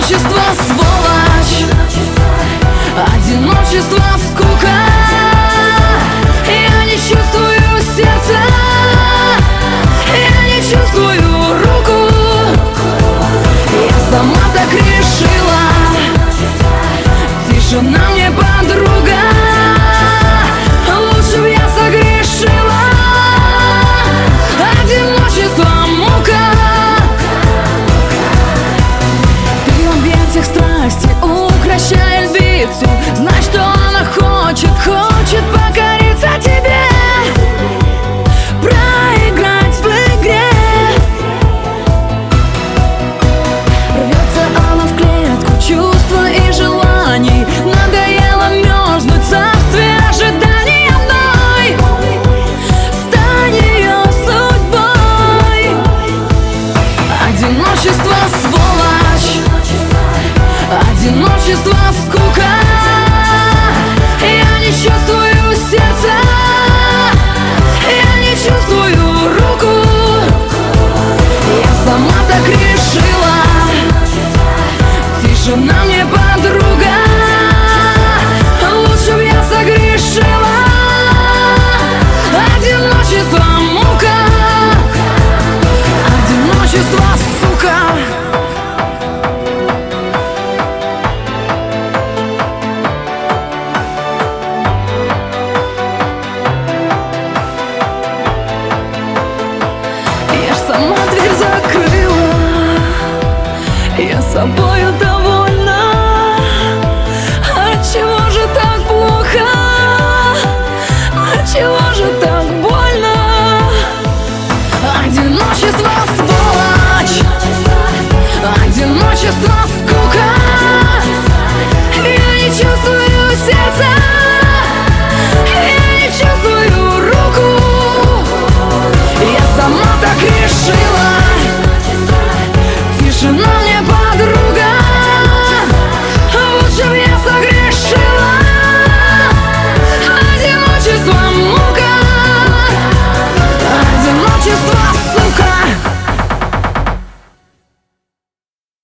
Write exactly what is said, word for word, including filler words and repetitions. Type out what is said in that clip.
Одиночество, сволочь, одиночество, скука. Я не чувствую сердца, я не чувствую руку. Я сама так решила, тишина мне подруга. Лучше б я согрешила, одиночество, мука. Ты в объятиях страсти, укращая львицу. Знай, что она хочет, хочет покориться тебе, проиграть в игре. Рвется она в клетку чувства и желаний. Надоело мерзнуть в царстве ожиданий одной. Стань ее судьбой. Одиночество, сволочь, одиночество, скука. Я не чувствую сердца, я не чувствую руку. Я сама так решила, тишина мне подруга.